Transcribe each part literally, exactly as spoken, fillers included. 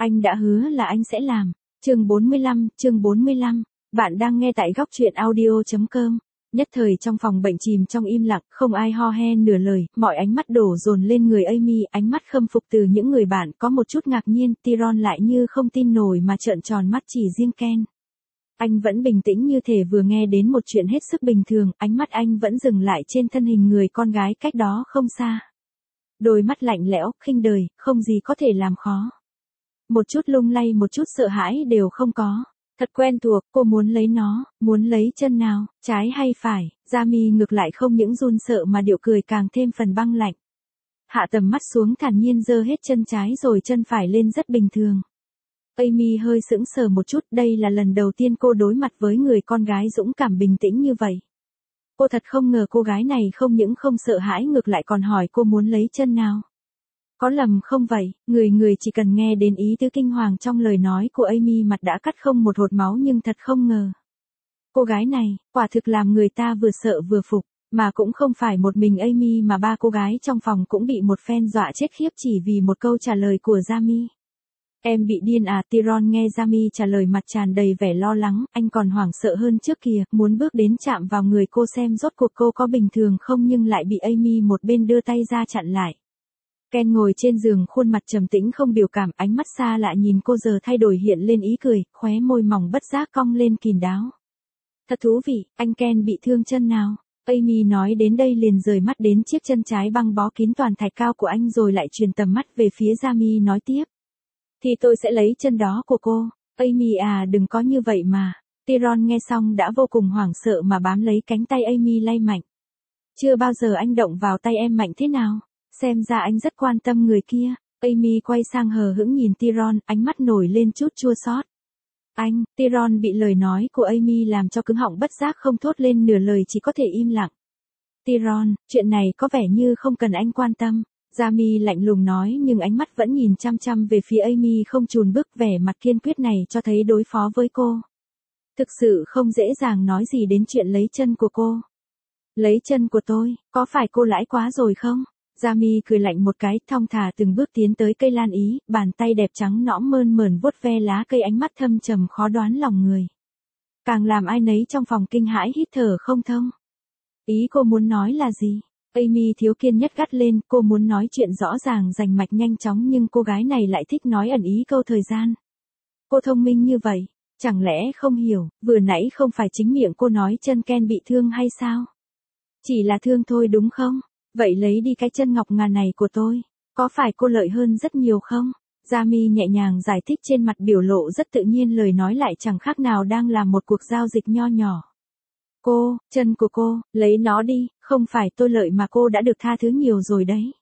Anh đã hứa là anh sẽ làm. Chương bốn mươi lăm, chương bốn mươi lăm. Bạn đang nghe tại góc truyện audio chấm com. Nhất thời trong phòng bệnh chìm trong im lặng, không ai ho he nửa lời, mọi ánh mắt đổ dồn lên người Amy, ánh mắt khâm phục từ những người bạn, có một chút ngạc nhiên, Tyrone lại như không tin nổi mà trợn tròn mắt chỉ riêng Ken. Anh vẫn bình tĩnh như thể vừa nghe đến một chuyện hết sức bình thường, ánh mắt anh vẫn dừng lại trên thân hình người con gái cách đó không xa. Đôi mắt lạnh lẽo, khinh đời, không gì có thể làm khó. Một chút lung lay, một chút sợ hãi đều không có. Thật quen thuộc, cô muốn lấy nó, muốn lấy chân nào, trái hay phải. Jamie ngược lại không những run sợ mà điệu cười càng thêm phần băng lạnh. Hạ tầm mắt xuống thản nhiên giơ hết chân trái rồi chân phải lên rất bình thường. Amy hơi sững sờ một chút, đây là lần đầu tiên cô đối mặt với người con gái dũng cảm bình tĩnh như vậy. Cô thật không ngờ cô gái này không những không sợ hãi ngược lại còn hỏi cô muốn lấy chân nào. Có lầm không vậy, người người chỉ cần nghe đến ý tứ kinh hoàng trong lời nói của Amy mặt đã cắt không một hột máu, nhưng thật không ngờ. Cô gái này, quả thực làm người ta vừa sợ vừa phục, mà cũng không phải một mình Amy mà ba cô gái trong phòng cũng bị một phen dọa chết khiếp chỉ vì một câu trả lời của Jamie. Em bị điên à? Tyrone nghe Jamie trả lời mặt tràn đầy vẻ lo lắng, anh còn hoảng sợ hơn trước kia, muốn bước đến chạm vào người cô xem rốt cuộc cô có bình thường không, nhưng lại bị Amy một bên đưa tay ra chặn lại. Ken ngồi trên giường khuôn mặt trầm tĩnh không biểu cảm, ánh mắt xa lạ nhìn cô giờ thay đổi hiện lên ý cười, khóe môi mỏng bất giác cong lên kín đáo. Thật thú vị, anh Ken bị thương chân nào? Amy nói đến đây liền rời mắt đến chiếc chân trái băng bó kín toàn thạch cao của anh rồi lại truyền tầm mắt về phía Jamie nói tiếp. Thì tôi sẽ lấy chân đó của cô. Amy à, đừng có như vậy mà. Tyrone nghe xong đã vô cùng hoảng sợ mà bám lấy cánh tay Amy lay mạnh. Chưa bao giờ anh động vào tay em mạnh thế nào. Xem ra anh rất quan tâm người kia. Amy quay sang hờ hững nhìn Tyrone, ánh mắt nổi lên chút chua xót. Anh, Tyrone bị lời nói của Amy làm cho cứng họng bất giác không thốt lên nửa lời, chỉ có thể im lặng. Tyrone, chuyện này có vẻ như không cần anh quan tâm. Jamie lạnh lùng nói, nhưng ánh mắt vẫn nhìn chăm chăm về phía Amy không chùn bước, vẻ mặt kiên quyết này cho thấy đối phó với cô. Thực sự không dễ dàng nói gì đến chuyện lấy chân của cô. Lấy chân của tôi, có phải cô lãi quá rồi không? Jamie cười lạnh một cái, thong thả từng bước tiến tới cây lan ý, bàn tay đẹp trắng nõm mơn mởn vuốt ve lá cây, ánh mắt thâm trầm khó đoán lòng người. Càng làm ai nấy trong phòng kinh hãi hít thở không thông. Ý cô muốn nói là gì? Amy thiếu kiên nhất gắt lên, cô muốn nói chuyện rõ ràng rành mạch nhanh chóng, nhưng cô gái này lại thích nói ẩn ý câu thời gian. Cô thông minh như vậy, chẳng lẽ không hiểu, vừa nãy không phải chính miệng cô nói chân Ken bị thương hay sao? Chỉ là thương thôi đúng không? Vậy lấy đi cái chân ngọc ngà này của tôi, có phải cô lợi hơn rất nhiều không? Jamie nhẹ nhàng giải thích, trên mặt biểu lộ rất tự nhiên, lời nói lại chẳng khác nào đang làm một cuộc giao dịch nho nhỏ. Cô, chân của cô, lấy nó đi, không phải tôi lợi mà cô đã được tha thứ nhiều rồi đấy.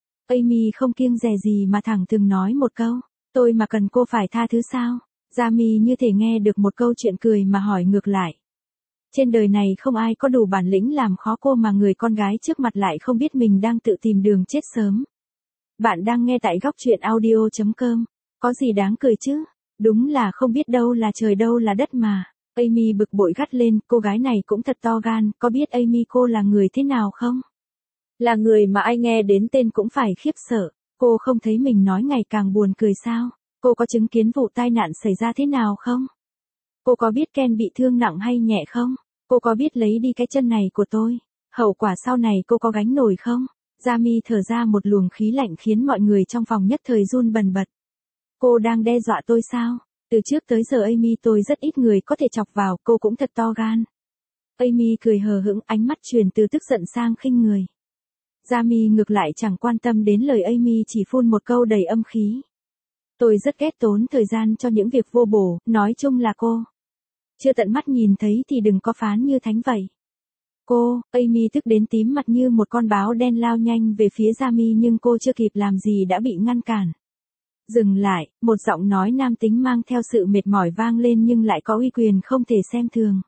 Amy không kiêng dè gì mà thẳng thừng nói một câu, tôi mà cần cô phải tha thứ sao? Jamie như thể nghe được một câu chuyện cười mà hỏi ngược lại. Trên đời này không ai có đủ bản lĩnh làm khó cô mà người con gái trước mặt lại không biết mình đang tự tìm đường chết sớm. Bạn đang nghe tại góc truyện audio chấm com, có gì đáng cười chứ? Đúng là không biết đâu là trời đâu là đất mà. Amy bực bội gắt lên, cô gái này cũng thật to gan, có biết Amy cô là người thế nào không? Là người mà ai nghe đến tên cũng phải khiếp sợ. Cô không thấy mình nói ngày càng buồn cười sao? Cô có chứng kiến vụ tai nạn xảy ra thế nào không? Cô có biết Ken bị thương nặng hay nhẹ không? Cô có biết lấy đi cái chân này của tôi, hậu quả sau này cô có gánh nổi không? Jamie thở ra một luồng khí lạnh khiến mọi người trong phòng nhất thời run bần bật. Cô đang đe dọa tôi sao? Từ trước tới giờ Amy tôi rất ít người có thể chọc vào, cô cũng thật to gan. Amy cười hờ hững, ánh mắt chuyển từ tức giận sang khinh người. Jamie ngược lại chẳng quan tâm đến lời Amy, chỉ phun một câu đầy âm khí. Tôi rất ghét tốn thời gian cho những việc vô bổ, nói chung là cô. Chưa tận mắt nhìn thấy thì đừng có phán như thánh vậy. Cô, Amy tức đến tím mặt như một con báo đen lao nhanh về phía Jamie, nhưng cô chưa kịp làm gì đã bị ngăn cản. Dừng lại, một giọng nói nam tính mang theo sự mệt mỏi vang lên nhưng lại có uy quyền không thể xem thường.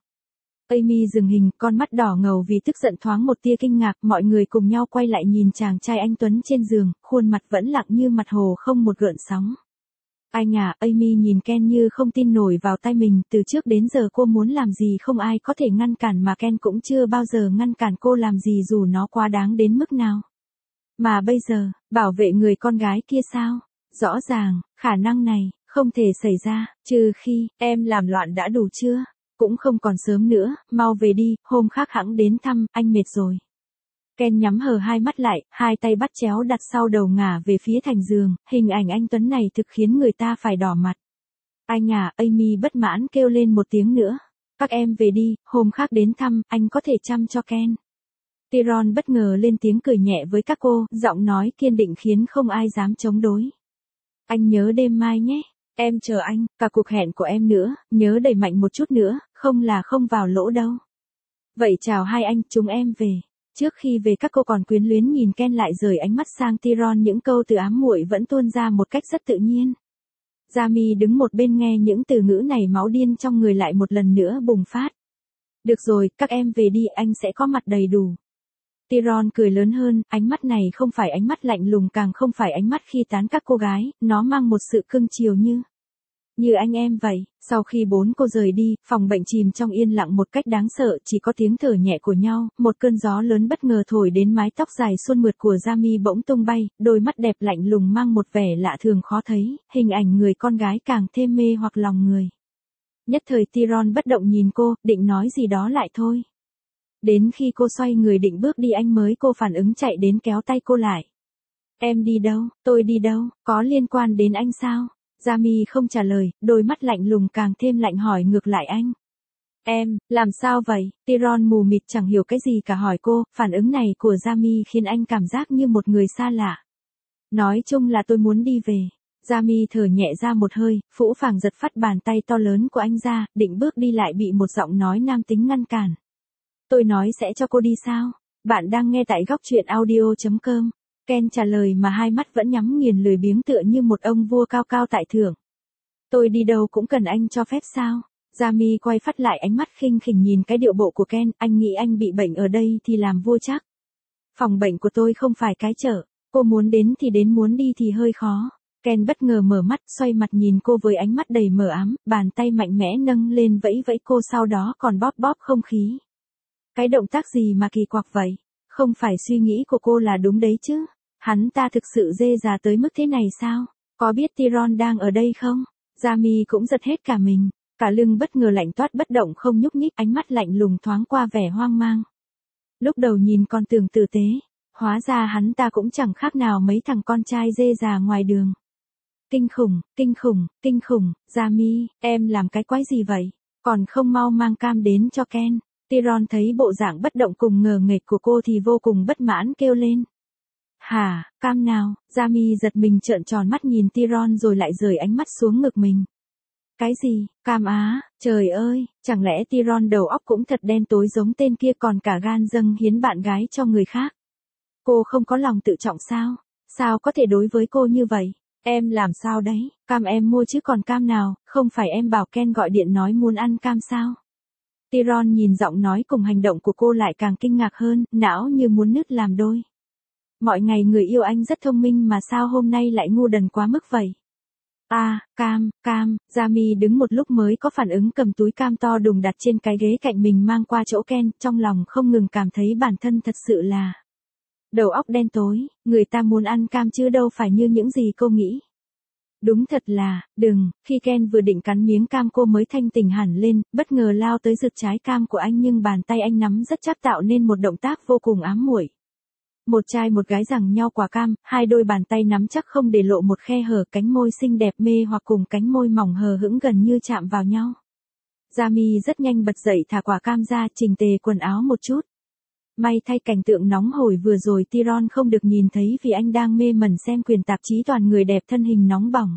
Amy dừng hình, con mắt đỏ ngầu vì tức giận, thoáng một tia kinh ngạc, mọi người cùng nhau quay lại nhìn chàng trai anh tuấn trên giường, khuôn mặt vẫn lặng như mặt hồ không một gợn sóng. Anh à, Amy nhìn Ken như không tin nổi vào tay mình, từ trước đến giờ cô muốn làm gì không ai có thể ngăn cản, mà Ken cũng chưa bao giờ ngăn cản cô làm gì dù nó quá đáng đến mức nào. Mà bây giờ, bảo vệ người con gái kia sao? Rõ ràng, khả năng này, Không thể xảy ra, trừ khi, em làm loạn đã đủ chưa? Cũng không còn sớm nữa, mau về đi, hôm khác hẵng đến thăm, anh mệt rồi. Ken nhắm hờ hai mắt lại, hai tay bắt chéo đặt sau đầu ngả về phía thành giường, hình ảnh anh Tuấn này thực khiến người ta phải đỏ mặt. Anh à, Amy bất mãn kêu lên một tiếng nữa. Các em về đi, hôm khác đến thăm, anh có thể chăm cho Ken. Tyron bất ngờ lên tiếng cười nhẹ với các cô, giọng nói kiên định khiến không ai dám chống đối. Anh nhớ đêm mai nhé, em chờ anh, cả cuộc hẹn của em nữa, nhớ đẩy mạnh một chút nữa, không là không vào lỗ đâu. Vậy chào hai anh, chúng em về. Trước khi về các cô còn quyến luyến nhìn Ken lại rời ánh mắt sang Tyron, những câu từ ám muội vẫn tuôn ra một cách rất tự nhiên. Jamie đứng một bên nghe những từ ngữ này, máu điên trong người lại một lần nữa bùng phát. Được rồi, các em về đi, anh sẽ có mặt đầy đủ. Tyron cười lớn hơn, ánh mắt này không phải ánh mắt lạnh lùng, càng không phải ánh mắt khi tán các cô gái, nó mang một sự cưng chiều như như anh em vậy. Sau khi bốn cô rời đi, phòng bệnh chìm trong yên lặng một cách đáng sợ, chỉ có tiếng thở nhẹ của nhau. Một cơn gió lớn bất ngờ thổi đến mái tóc dài suôn mượt của Jamie bỗng tung bay, đôi mắt đẹp lạnh lùng mang một vẻ lạ thường khó thấy, hình ảnh người con gái càng thêm mê hoặc lòng người. Nhất thời Tyron bất động nhìn cô, định nói gì đó lại thôi. Đến khi cô xoay người định bước đi anh mới cô phản ứng chạy đến kéo tay cô lại. Em đi đâu, tôi đi đâu, có liên quan đến anh sao? Jamie không trả lời, đôi mắt lạnh lùng càng thêm lạnh hỏi ngược lại anh. Em, làm sao vậy? Tyron mù mịt chẳng hiểu cái gì cả hỏi cô, phản ứng này của Jamie khiến anh cảm giác như một người xa lạ. Nói chung là tôi muốn đi về. Jamie thở nhẹ ra một hơi, phũ phàng giật phắt bàn tay to lớn của anh ra, định bước đi lại bị một giọng nói nam tính ngăn cản. Tôi nói sẽ cho cô đi sao? Bạn đang nghe tại góc truyện audio chấm com. Ken trả lời mà hai mắt vẫn nhắm nghiền, lười biếng tựa như một ông vua cao cao tại thượng. Tôi đi đâu cũng cần anh cho phép sao? Jamie quay phát lại ánh mắt khinh khỉnh nhìn cái điệu bộ của Ken, anh nghĩ anh bị bệnh ở đây thì làm vua chắc. Phòng bệnh của tôi không phải cái chợ, cô muốn đến thì đến, muốn đi thì hơi khó. Ken bất ngờ mở mắt, xoay mặt nhìn cô với ánh mắt đầy mờ ám, bàn tay mạnh mẽ nâng lên vẫy vẫy cô, sau đó còn bóp bóp không khí. Cái động tác gì mà kỳ quặc vậy? Không phải suy nghĩ của cô là đúng đấy chứ? Hắn ta thực sự dê già tới mức thế này sao? Có biết Tyron đang ở đây không? Jamie cũng giật hết cả mình, cả lưng bất ngờ lạnh toát bất động không nhúc nhích, ánh mắt lạnh lùng thoáng qua vẻ hoang mang. Lúc đầu nhìn còn tưởng tử tế, hóa ra hắn ta cũng chẳng khác nào mấy thằng con trai dê già ngoài đường. Kinh khủng, kinh khủng, kinh khủng, Jamie, em làm cái quái gì vậy? Còn không mau mang cam đến cho Ken. Tyron thấy bộ dạng bất động cùng ngờ nghệch của cô thì vô cùng bất mãn kêu lên. Hả, cam nào? Jamie giật mình trợn tròn mắt nhìn Tyron rồi lại rời ánh mắt xuống ngực mình. Cái gì, cam á, trời ơi, chẳng lẽ Tyron đầu óc cũng thật đen tối giống tên kia, còn cả gan dâng hiến bạn gái cho người khác? Cô không có lòng tự trọng sao? Sao có thể đối với cô như vậy? Em làm sao đấy, cam em mua chứ còn cam nào, không phải em bảo Ken gọi điện nói muốn ăn cam sao? Tyron nhìn giọng nói cùng hành động của cô lại càng kinh ngạc hơn, não như muốn nứt làm đôi. Mọi ngày người yêu anh rất thông minh mà sao hôm nay lại ngu đần quá mức vậy? À, cam, cam, Jamie đứng một lúc mới có phản ứng, cầm túi cam to đùng đặt trên cái ghế cạnh mình mang qua chỗ Ken, trong lòng không ngừng cảm thấy bản thân thật sự là đầu óc đen tối, người ta muốn ăn cam chứ đâu phải như những gì cô nghĩ. Đúng thật là, đừng, khi Ken vừa định cắn miếng cam cô mới thanh tỉnh hẳn lên, bất ngờ lao tới giật trái cam của anh nhưng bàn tay anh nắm rất chắc tạo nên một động tác vô cùng ám muội. Một trai một gái giằng nhau quả cam, hai đôi bàn tay nắm chắc không để lộ một khe hở, cánh môi xinh đẹp mê hoặc cùng cánh môi mỏng hờ hững gần như chạm vào nhau. Jamie rất nhanh bật dậy thả quả cam ra, chỉnh tề quần áo một chút. May thay cảnh tượng nóng hổi vừa rồi Tyron không được nhìn thấy vì anh đang mê mẩn xem quyển tạp chí toàn người đẹp thân hình nóng bỏng.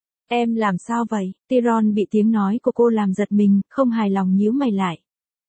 Em làm sao vậy? Tyron bị tiếng nói của cô làm giật mình, không hài lòng nhíu mày lại.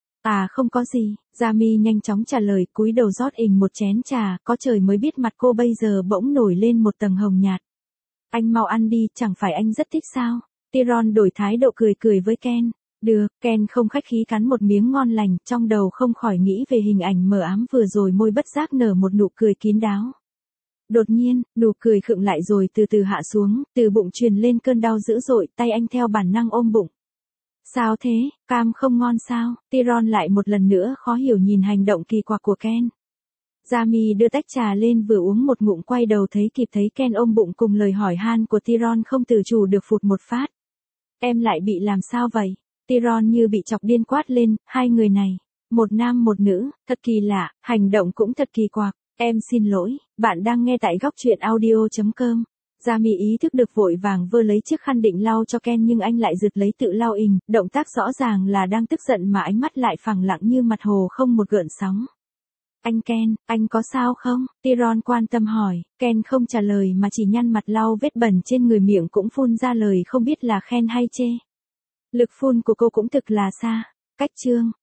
À không có gì, Jamie nhanh chóng trả lời, cúi đầu rót ình một chén trà, có trời mới biết mặt cô bây giờ bỗng nổi lên một tầng hồng nhạt. Anh mau ăn đi, chẳng phải anh rất thích sao? Tyron đổi thái độ cười cười với Ken. Được, Ken không khách khí cắn một miếng ngon lành, trong đầu không khỏi nghĩ về hình ảnh mờ ám vừa rồi, môi bất giác nở một nụ cười kín đáo. Đột nhiên, nụ cười khựng lại rồi từ từ hạ xuống, từ bụng truyền lên cơn đau dữ dội, tay anh theo bản năng ôm bụng. Sao thế, cam không ngon sao? Tyron lại một lần nữa khó hiểu nhìn hành động kỳ quặc của Ken. Jamie đưa tách trà lên vừa uống một ngụm quay đầu thấy kịp thấy Ken ôm bụng cùng lời hỏi han của Tyron không tự chủ được phụt một phát. Em lại bị làm sao vậy? Tyron như bị chọc điên quát lên, hai người này, một nam một nữ, thật kỳ lạ, hành động cũng thật kỳ quặc. Em xin lỗi, bạn đang nghe tại góc truyện audio chấm com. Jamie ý thức được vội vàng vơ lấy chiếc khăn định lau cho Ken nhưng anh lại giật lấy tự lau ình, động tác rõ ràng là đang tức giận mà ánh mắt lại phẳng lặng như mặt hồ không một gợn sóng. Anh Ken, anh có sao không? Tyron quan tâm hỏi, Ken không trả lời mà chỉ nhăn mặt lau vết bẩn trên người, miệng cũng phun ra lời không biết là khen hay chê. Lực phun của cô cũng thực là xa. Cách chương.